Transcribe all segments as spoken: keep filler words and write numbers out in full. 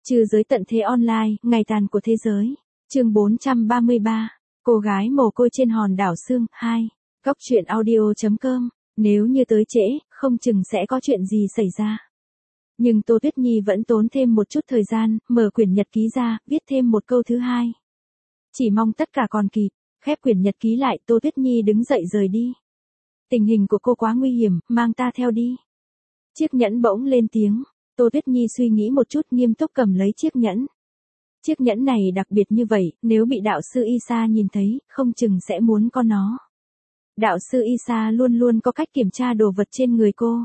Trừ giới tận thế online, ngày tàn của thế giới. Chương bốn trăm ba mươi ba. Cô gái mồ côi trên hòn đảo xương hai. Góc truyện audio chấm com. Nếu như tới trễ, không chừng sẽ có chuyện gì xảy ra. Nhưng Tô Tuyết Nhi vẫn tốn thêm một chút thời gian, mở quyển nhật ký ra, viết thêm một câu thứ hai. Chỉ mong tất cả còn kịp. Khép quyển nhật ký lại, Tô Tuyết Nhi đứng dậy rời đi. Tình hình của cô quá nguy hiểm, mang ta theo đi. Chiếc nhẫn bỗng lên tiếng. Tô Tuyết Nhi suy nghĩ một chút, nghiêm túc cầm lấy chiếc nhẫn. Chiếc nhẫn này đặc biệt như vậy, nếu bị đạo sư Isa nhìn thấy, không chừng sẽ muốn có nó. Đạo sư Isa luôn luôn có cách kiểm tra đồ vật trên người cô.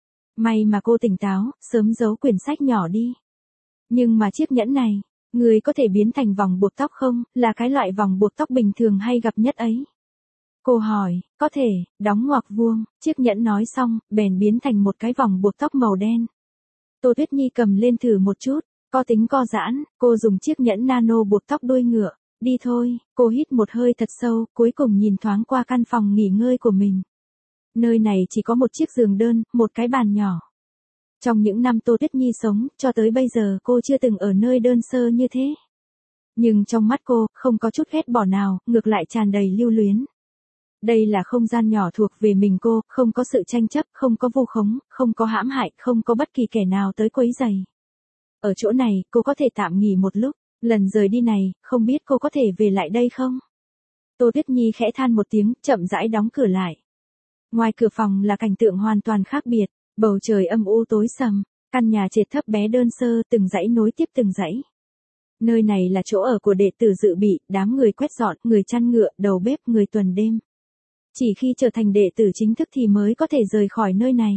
May mà cô tỉnh táo, sớm giấu quyển sách nhỏ đi. Nhưng mà chiếc nhẫn này, người có thể biến thành vòng buộc tóc không, là cái loại vòng buộc tóc bình thường hay gặp nhất ấy. Cô hỏi, có thể, đóng ngoặc vuông, chiếc nhẫn nói xong, bèn biến thành một cái vòng buộc tóc màu đen. Tô Tuyết Nhi cầm lên thử một chút, có tính co giãn, cô dùng chiếc nhẫn nano buộc tóc đuôi ngựa, đi thôi, cô hít một hơi thật sâu, cuối cùng nhìn thoáng qua căn phòng nghỉ ngơi của mình. Nơi này chỉ có một chiếc giường đơn, một cái bàn nhỏ. Trong những năm Tô Tuyết Nhi sống, cho tới bây giờ cô chưa từng ở nơi đơn sơ như thế. Nhưng trong mắt cô, không có chút ghét bỏ nào, ngược lại tràn đầy lưu luyến. Đây là không gian nhỏ thuộc về mình cô, không có sự tranh chấp, không có vu khống, không có hãm hại, không có bất kỳ kẻ nào tới quấy rầy. Ở chỗ này, cô có thể tạm nghỉ một lúc, lần rời đi này, không biết cô có thể về lại đây không? Tô Tuyết Nhi khẽ than một tiếng, chậm rãi đóng cửa lại. Ngoài cửa phòng là cảnh tượng hoàn toàn khác biệt, bầu trời âm u tối sầm, căn nhà trệt thấp bé đơn sơ, từng dãy nối tiếp từng dãy. Nơi này là chỗ ở của đệ tử dự bị, đám người quét dọn, người chăn ngựa, đầu bếp, người tuần đêm. Chỉ khi trở thành đệ tử chính thức thì mới có thể rời khỏi nơi này.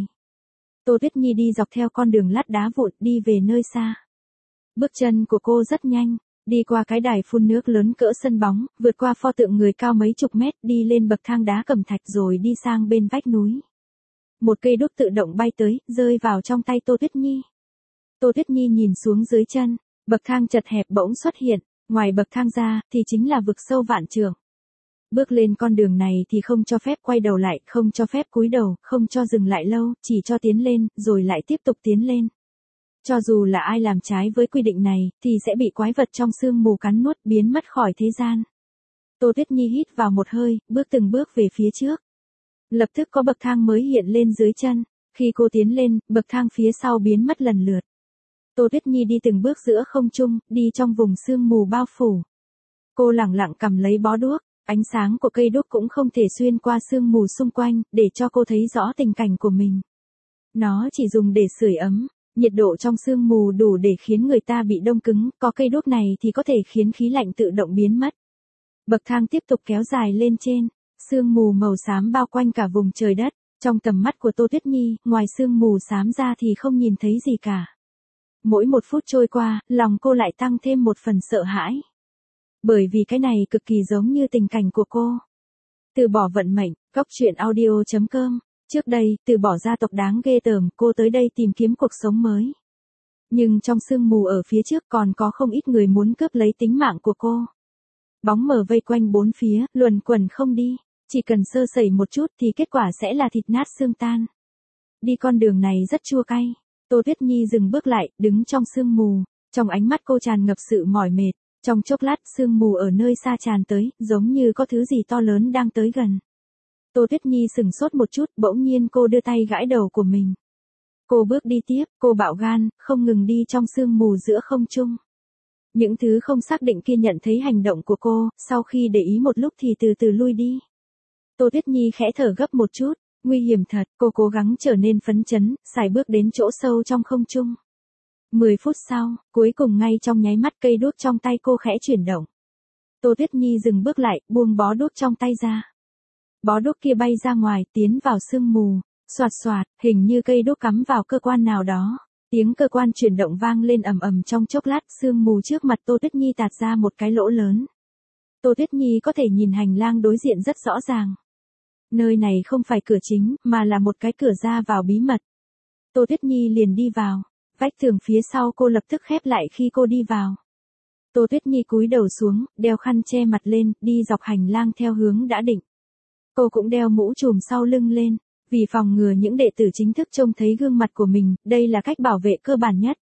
Tô Tuyết Nhi đi dọc theo con đường lát đá vụn đi về nơi xa. Bước chân của cô rất nhanh, đi qua cái đài phun nước lớn cỡ sân bóng, vượt qua pho tượng người cao mấy chục mét, đi lên bậc thang đá cẩm thạch rồi đi sang bên vách núi. Một cây đuốc tự động bay tới, rơi vào trong tay Tô Tuyết Nhi. Tô Tuyết Nhi nhìn xuống dưới chân, bậc thang chật hẹp bỗng xuất hiện, ngoài bậc thang ra thì chính là vực sâu vạn trượng. Bước lên con đường này thì không cho phép quay đầu lại, không cho phép cúi đầu, không cho dừng lại lâu, chỉ cho tiến lên, rồi lại tiếp tục tiến lên. Cho dù là ai làm trái với quy định này, thì sẽ bị quái vật trong sương mù cắn nuốt, biến mất khỏi thế gian. Tô Tuyết Nhi hít vào một hơi, bước từng bước về phía trước. Lập tức có bậc thang mới hiện lên dưới chân, khi cô tiến lên, bậc thang phía sau biến mất lần lượt. Tô Tuyết Nhi đi từng bước giữa không trung, đi trong vùng sương mù bao phủ. Cô lẳng lặng cầm lấy bó đuốc. Ánh sáng của cây đuốc cũng không thể xuyên qua sương mù xung quanh, để cho cô thấy rõ tình cảnh của mình. Nó chỉ dùng để sưởi ấm, nhiệt độ trong sương mù đủ để khiến người ta bị đông cứng, có cây đuốc này thì có thể khiến khí lạnh tự động biến mất. Bậc thang tiếp tục kéo dài lên trên, sương mù màu xám bao quanh cả vùng trời đất, trong tầm mắt của Tô Tuyết Nhi, ngoài sương mù xám ra thì không nhìn thấy gì cả. Mỗi một phút trôi qua, lòng cô lại tăng thêm một phần sợ hãi. Bởi vì cái này cực kỳ giống như tình cảnh của cô. Từ bỏ vận mệnh, góc truyện audio chấm com. Trước đây, từ bỏ gia tộc đáng ghê tởm, cô tới đây tìm kiếm cuộc sống mới. Nhưng trong sương mù ở phía trước còn có không ít người muốn cướp lấy tính mạng của cô. Bóng mờ vây quanh bốn phía, luẩn quẩn không đi. Chỉ cần sơ sẩy một chút thì kết quả sẽ là thịt nát xương tan. Đi con đường này rất chua cay. Tô Tuyết Nhi dừng bước lại, đứng trong sương mù. Trong ánh mắt cô tràn ngập sự mỏi mệt. Trong chốc lát sương mù ở nơi xa tràn tới, giống như có thứ gì to lớn đang tới gần. Tô Tuyết Nhi sừng sốt một chút, bỗng nhiên cô đưa tay gãi đầu của mình. Cô bước đi tiếp, cô bạo gan, không ngừng đi trong sương mù giữa không trung. Những thứ không xác định kia nhận thấy hành động của cô, sau khi để ý một lúc thì từ từ lui đi. Tô Tuyết Nhi khẽ thở gấp một chút, nguy hiểm thật, cô cố gắng trở nên phấn chấn, sải bước đến chỗ sâu trong không trung. Mười phút sau, cuối cùng ngay trong nháy mắt cây đuốc trong tay cô khẽ chuyển động. Tô Tuyết Nhi dừng bước lại, buông bó đuốc trong tay ra. Bó đuốc kia bay ra ngoài, tiến vào sương mù, xoạt xoạt, hình như cây đuốc cắm vào cơ quan nào đó. Tiếng cơ quan chuyển động vang lên ầm ầm trong chốc lát, sương mù trước mặt Tô Tuyết Nhi tạt ra một cái lỗ lớn. Tô Tuyết Nhi có thể nhìn hành lang đối diện rất rõ ràng. Nơi này không phải cửa chính, mà là một cái cửa ra vào bí mật. Tô Tuyết Nhi liền đi vào. Vách tường phía sau cô lập tức khép lại khi cô đi vào. Tô Tuyết Nhi cúi đầu xuống, đeo khăn che mặt lên, đi dọc hành lang theo hướng đã định. Cô cũng đeo mũ trùm sau lưng lên, vì phòng ngừa những đệ tử chính thức trông thấy gương mặt của mình, đây là cách bảo vệ cơ bản nhất.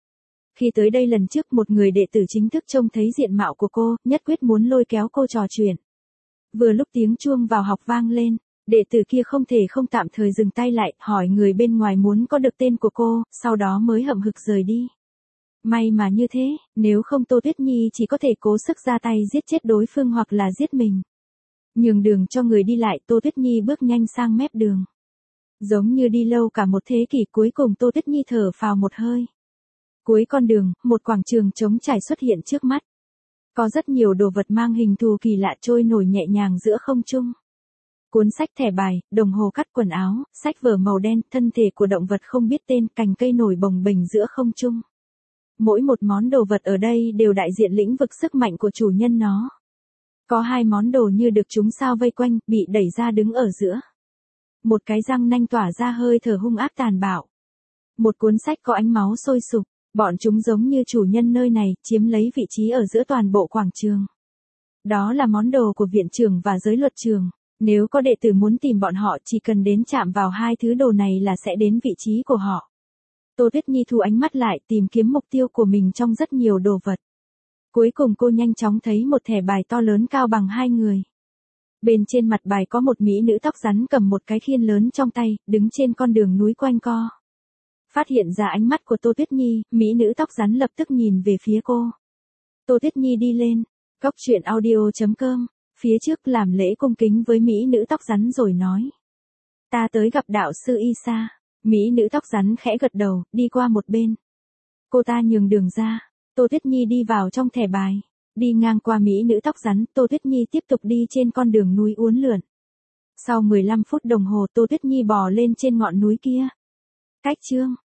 Khi tới đây lần trước một người đệ tử chính thức trông thấy diện mạo của cô, nhất quyết muốn lôi kéo cô trò chuyện. Vừa lúc tiếng chuông vào học vang lên, đệ tử kia không thể không tạm thời dừng tay lại, hỏi người bên ngoài muốn có được tên của cô, sau đó mới hậm hực rời đi. May mà như thế, nếu không Tô Tuyết Nhi chỉ có thể cố sức ra tay giết chết đối phương hoặc là giết mình. Nhường đường cho người đi lại, Tô Tuyết Nhi bước nhanh sang mép đường. Giống như đi lâu cả một thế kỷ, cuối cùng Tô Tuyết Nhi thở phào một hơi. Cuối con đường, một quảng trường trống trải xuất hiện trước mắt. Có rất nhiều đồ vật mang hình thù kỳ lạ trôi nổi nhẹ nhàng giữa không trung. Cuốn sách thẻ bài, đồng hồ cắt quần áo, sách vở màu đen, thân thể của động vật không biết tên, cành cây nổi bồng bềnh giữa không trung. Mỗi một món đồ vật ở đây đều đại diện lĩnh vực sức mạnh của chủ nhân nó. Có hai món đồ như được chúng sao vây quanh, bị đẩy ra đứng ở giữa. Một cái răng nanh tỏa ra hơi thở hung ác tàn bạo. Một cuốn sách có ánh máu sôi sục, bọn chúng giống như chủ nhân nơi này, chiếm lấy vị trí ở giữa toàn bộ quảng trường. Đó là món đồ của viện trưởng và giới luật trường. Nếu có đệ tử muốn tìm bọn họ chỉ cần đến chạm vào hai thứ đồ này là sẽ đến vị trí của họ. Tô Tuyết Nhi thu ánh mắt lại tìm kiếm mục tiêu của mình trong rất nhiều đồ vật. Cuối cùng cô nhanh chóng thấy một thẻ bài to lớn cao bằng hai người. Bên trên mặt bài có một mỹ nữ tóc rắn cầm một cái khiên lớn trong tay, đứng trên con đường núi quanh co. Phát hiện ra ánh mắt của Tô Tuyết Nhi, mỹ nữ tóc rắn lập tức nhìn về phía cô. Tô Tuyết Nhi đi lên, cốc truyện audio chấm com, phía trước làm lễ cung kính với mỹ nữ tóc rắn rồi nói. Ta tới gặp đạo sư Isa. Mỹ nữ tóc rắn khẽ gật đầu, đi qua một bên. Cô ta nhường đường ra. Tô Tuyết Nhi đi vào trong thẻ bài. Đi ngang qua mỹ nữ tóc rắn, Tô Tuyết Nhi tiếp tục đi trên con đường núi uốn lượn. Sau mười lăm phút đồng hồ Tô Tuyết Nhi bò lên trên ngọn núi kia. Cách chương.